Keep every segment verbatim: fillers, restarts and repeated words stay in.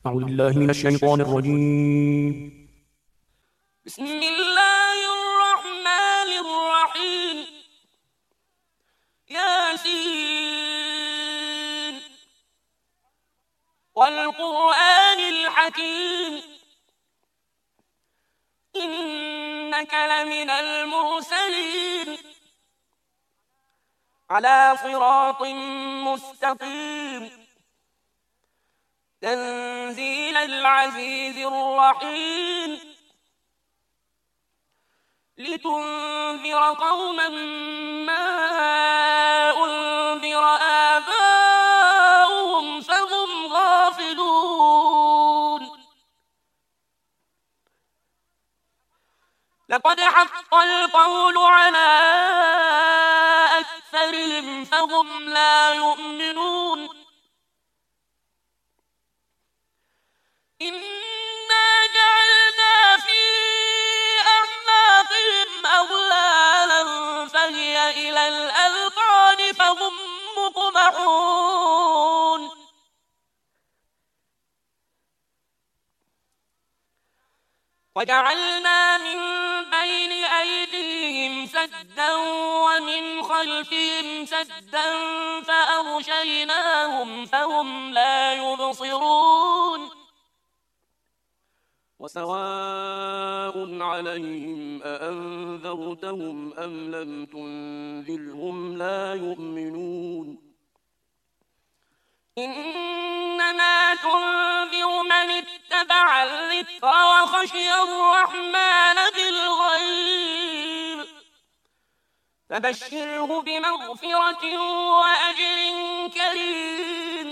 أعوذ بالله من الشيطان الرجيم. بسم الله الرحمن الرحيم. ياسين والقرآن الحكيم إنك لمن المرسلين على صراط مستقيم تنزيل العزيز الرحيم لتنذر قوما ما أنذر آباؤهم فهم غافلون. لقد حق القول على أكثرهم فهم لا يؤمنون. إنا جعلنا في أعناقهم أغلالا فهي إلى الأذقان فهم مقمحون. وجعلنا من بين أيديهم سدا ومن خلفهم سدا فأغشيناهم فهم لا يبصرون. وسواء عليهم أأنذرتهم أم لم تنذرهم لا يؤمنون. إنما تنذر من اتبع الذكر وخشي الرحمن بالغيب فبشره بمغفرة وأجر كريم.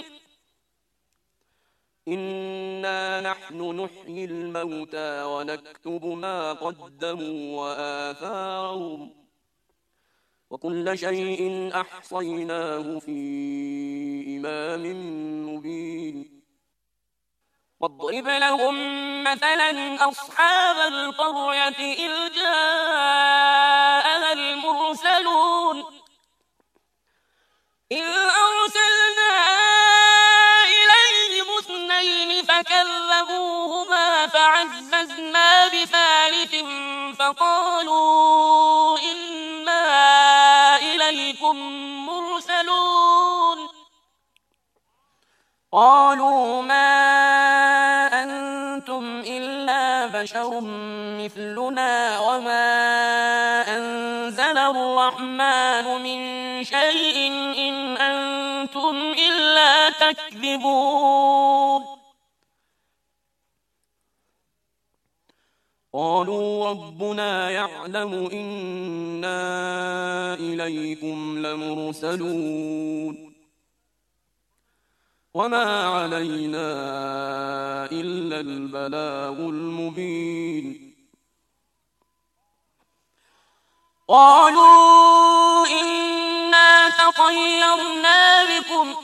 إنا نحن نحيي الموتى ونكتب ما قدموا وآثارهم وكل شيء أحصيناه في إمام مبين. واضرب لهم مثلا أصحاب القرية إذ جاءها المرسلون إذ أرسلنا إليهم اثنين فكذبوهما فعززنا بثالث فقالوا إنا إليكم مرسلون. قالوا ما أنتم إلا بشر مثلنا وما أنزل الرحمن من شيء إن أنتم إلا تكذبون. قالوا ربنا يعلم إنا إليكم لمرسلون وما علينا إلا البلاغ المبين. قالوا إنا تطيرنا بكم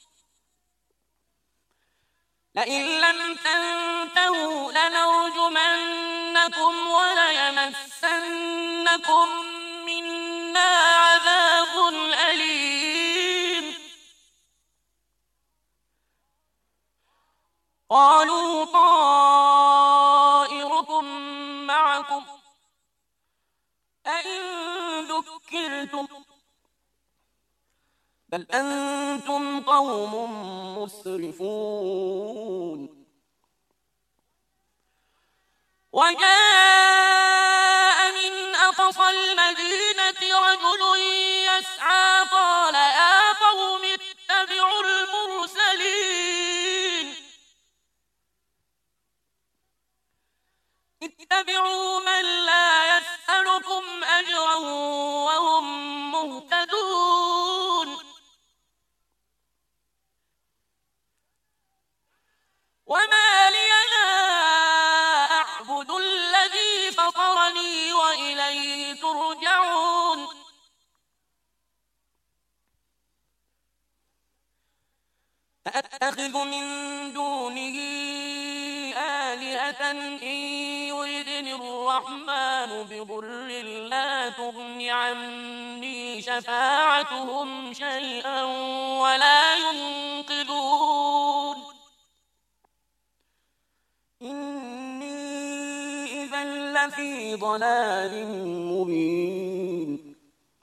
لئن لم تنتهوا لنرجمنكم وليمسنكم منا عذاب أليم. قالوا طائركم معكم أئن ذكرتم بل أنتم قوم مسرفون. وجاء من أقصى المدينة رجل يسعى قال يا قوم اتبعوا المرسلين اتبعوا من لا يسألكم أجرا وهم مهتدون. وما لي لا أعبد الذي فطرني وإليه ترجعون. أأتخذ من دونه آلهة إن يردني الرحمن بضر لا تغن عني شفاعتهم شيئا ولا ينقذون. إني إذا لفي ضلال مبين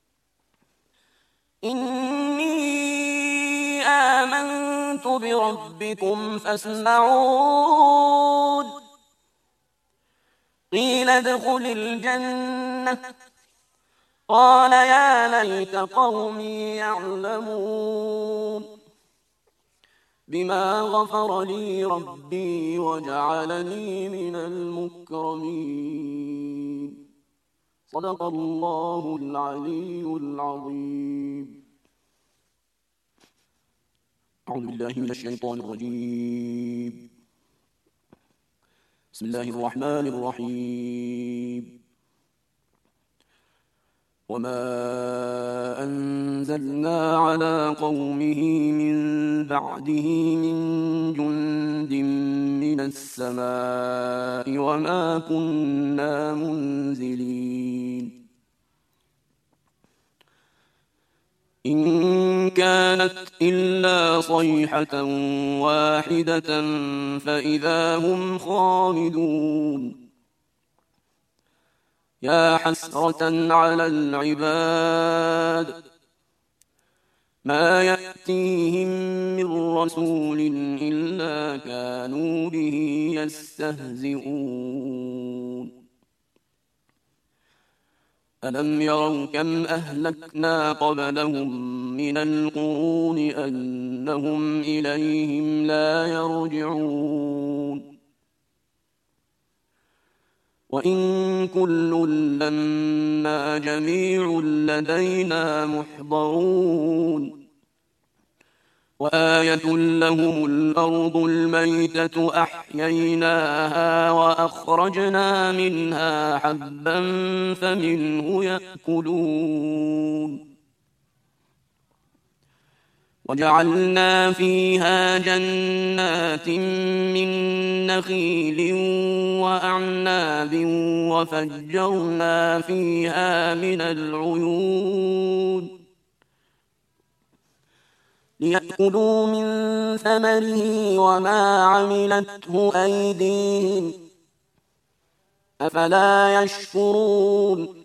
إني آمنت بربكم فاسمعون قيل ادخل الجنة قال يا ليت قومي يعلمون بما غفر لي ربي وجعلني من المكرمين صدق الله العلي العظيم. أعوذ بالله من الشيطان الرجيم. بسم الله الرحمن الرحيم. وما أنزلنا على قومه من بعده من جند من السماء وما كنا منزلين إن كانت إلا صيحة واحدة فإذا هم خامدون يا حسرة على العباد ما يأتيهم من رسول إلا كانوا به يستهزئون ألم يروا كم أهلكنا قبلهم من القرون أنهم إليهم لا يرجعون وإن كل لما جميع لدينا محضرون وآية لهم الأرض الميتة أحييناها وأخرجنا منها حبا فمنه يأكلون وجعلنا فيها جنات من نخيل وأعناب وفجرنا فيها من العيون ليأكلوا من ثمره وما عملته أيديهم أفلا يشكرون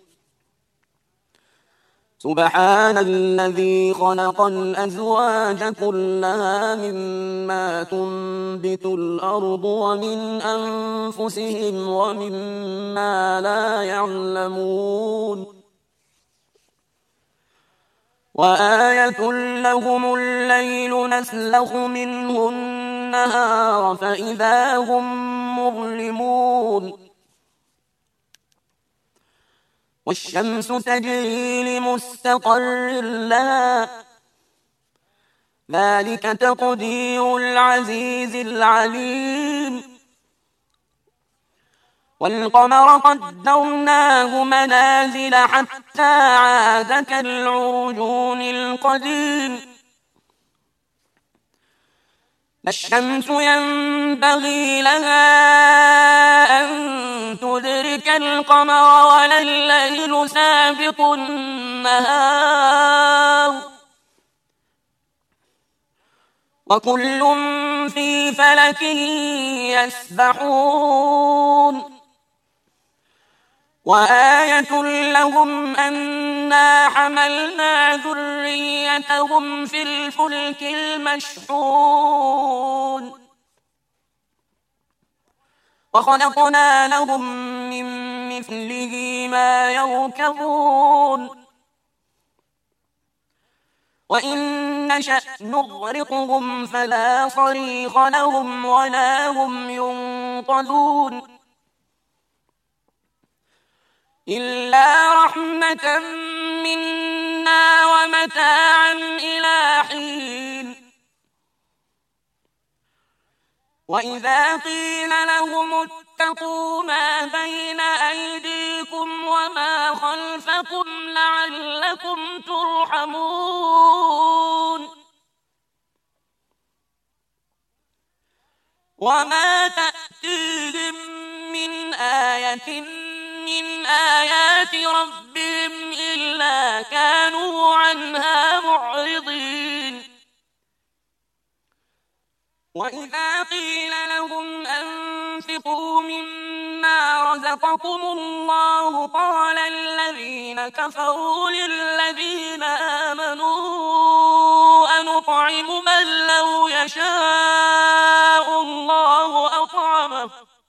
سبحان الذي خلق الأزواج كلها مما تنبت الأرض ومن أنفسهم ومما لا يعلمون وآية لهم الليل نسلخ منه النهار فإذا هم مظلمون والشمس تجري لمستقر لها ذلك تقدير العزيز العليم والقمر قدرناه منازل حتى عاد كالعرجون القديم لا الشمس ينبغي لها أن تدرك القمر ولا الليل سابق النهار وكل في فلك يسبحون وآية لهم أنا حملنا ذريتهم في الفلك المشحون وخلقنا لهم من مثله ما يركبون وإن نشأ نغرقهم فلا صريخ لهم ولا هم ينقذون إلا رحمة منا ومتاعا إلى حين وإذا قيل لهم اتقوا ما بين أيديكم وما خلفكم لعلكم ترحمون وما تأتيهم من آية من آيات ربهم إلا كانوا عنها معرضين وإذا قيل لهم أنفقوا أنفقوا مما رزقكم الله قال الذين كفروا للذين آمنوا أنطعم من لو يشاء الله أطعمه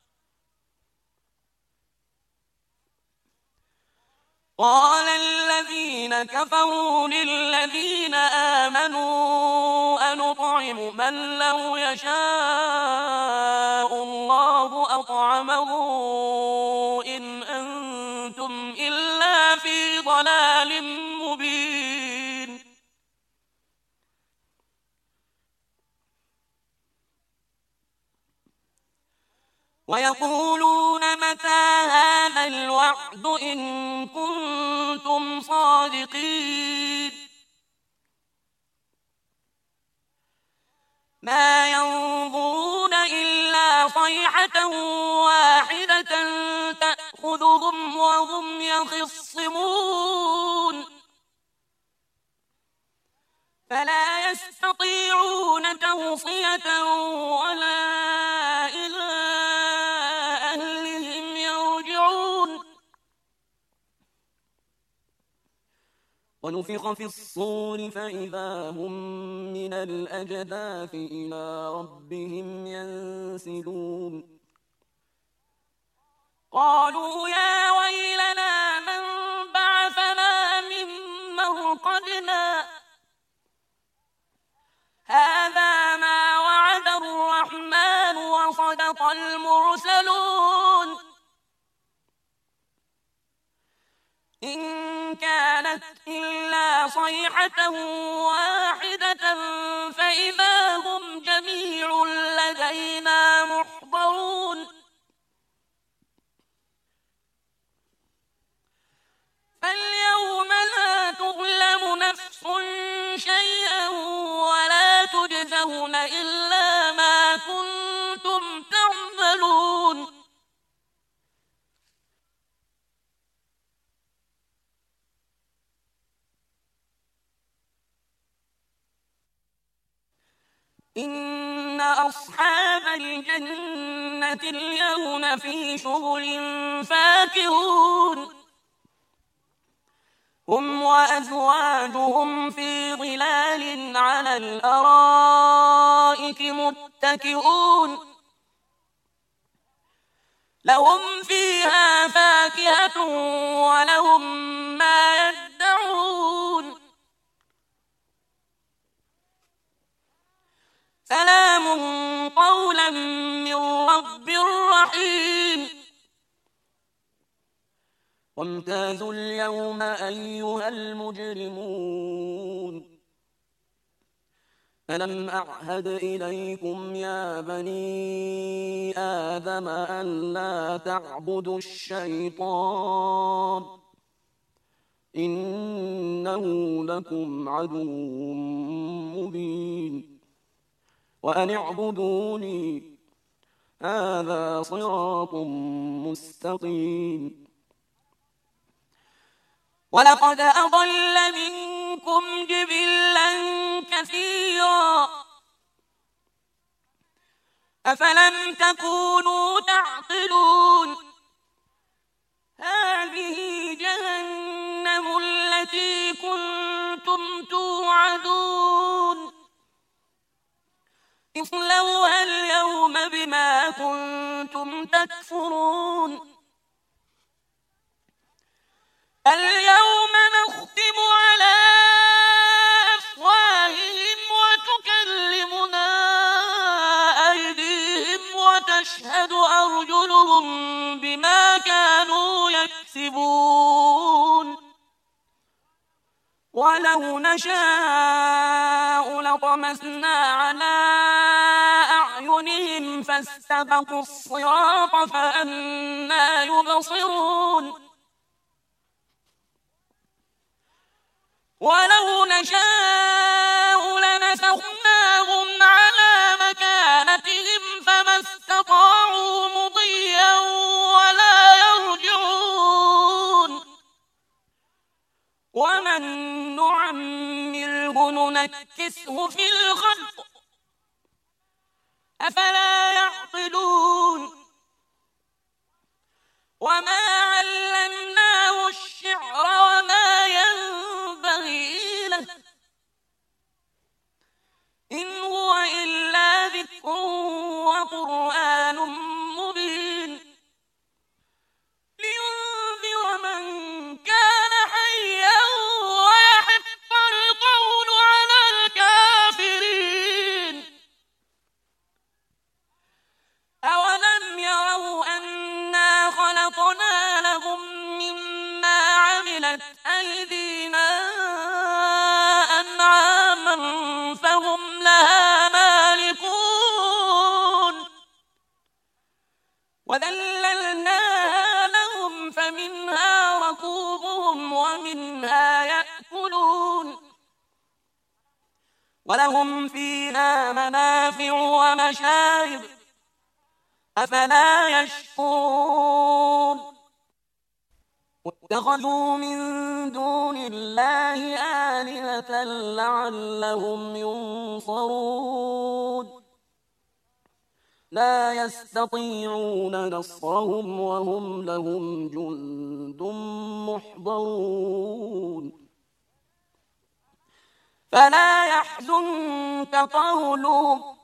قال الذين كفروا للذين آمنوا أنطعم من لو يشاء الله أطعمه إن أنتم إلا في ضلال مبين. ويقولون متى هذا الوعد إن كنتم صادقين ما ينظرون إلا صيحة واحدة تأخذهم وهم يخصمون فلا يستطيعون توصية ولا إلى أهلهم يرجعون. ونفخ في الصور فإذا هم من الأجداث إلى ربهم ينسلون قالوا يا ويلنا من بعثنا من مرقدنا هذا ما وعد الرحمن وصدق المرسلون إن كانت إلا صيحة واحدة فإذا هم جميع لدينا محضرون فاليوم لا تظلم نفس شيئا ولا تجزون إلا ما كنتم تعملون. إن أصحاب الجنة اليوم في شغل فاكهون هم وأزواجهم في ظلال على الأرائك متكئون لهم فيها فاكهة ولهم ما يدعون سلام قولا من رب رحيم. وامتازوا اليوم أيها المجرمون ألم أعهد إليكم يا بني آدم ألا تعبدوا الشيطان إنه لكم عدو مبين وأن اعبدوني هذا صراط مستقيم. ولقد أضل منكم جبلا كثيرا أفلم تكونوا تعقلون هذه جهنم التي كنتم توعدون اصلوها اليوم بما كنتم تكفرون اليوم نختم على أفواههم وتكلمنا أيديهم وتشهد أرجلهم بما كانوا يكسبون ولو نشاء لطمسنا على أعينهم فاستبقوا الصراط فأنى يبصرون ولو نشاء لنسخناهم على مكانتهم فما استطاعوا مضيا ولا يرجعون ومن نعمره ننكسه في الخلق أفلا يعقلون وما علمناه الشعر وما ينبغي له إن هو إلا ذكر وقرآن مبين لينذر من كان حيا ويحق القول على الكافرين أولم يروا أنا خلقنا لهم مما عملت أيدينا أنعاما فهم لها مالكون وذللناها لهم فمنها ركوبهم ومنها يأكلون ولهم فيها منافع ومشارب أفلا يشكرون واتخذوا من دون الله آلهة لعلهم ينصرون لا يستطيعون نصرهم وهم لهم جند محضرون فلا يحزنك قولهم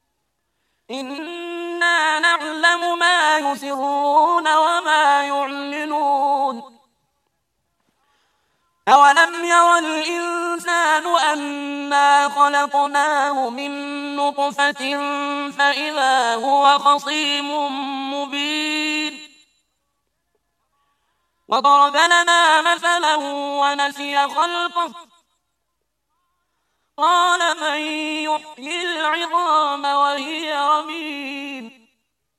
إنا نعلم ما يسرون وما يعلنون أولم ير الإنسان أنا خلقناه من نطفة فإذا هو خصيم مبين وضرب لنا مثلا ونسي خلقه قال من يحيي العظام وهي رميم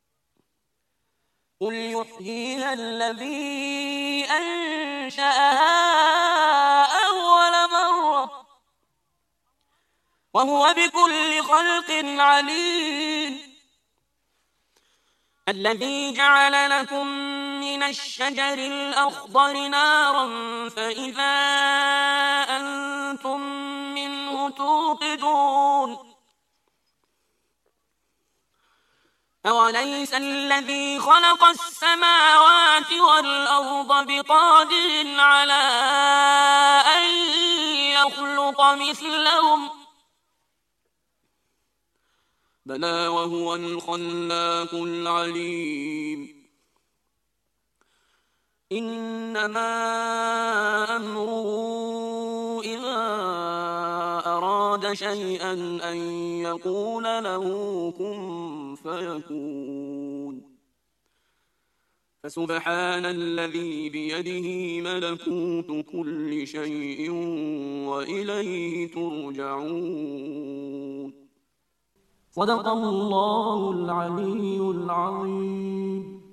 قل يحييها الذي أنشأها أول مرة وهو بكل خلق عليم الذي جعل لكم من الشجر الأخضر نارا فإذا أنتم منه توقدون أوليس الذي خلق السماوات والأرض بقادر على أن يخلق مثلهم بلى وهو الخلاق العليم إنما أمره إذا أراد شيئا أن يقول له كن فيكون فسبحان الذي بيده ملكوت كل شيء وإليه ترجعون صدق الله العلي العظيم.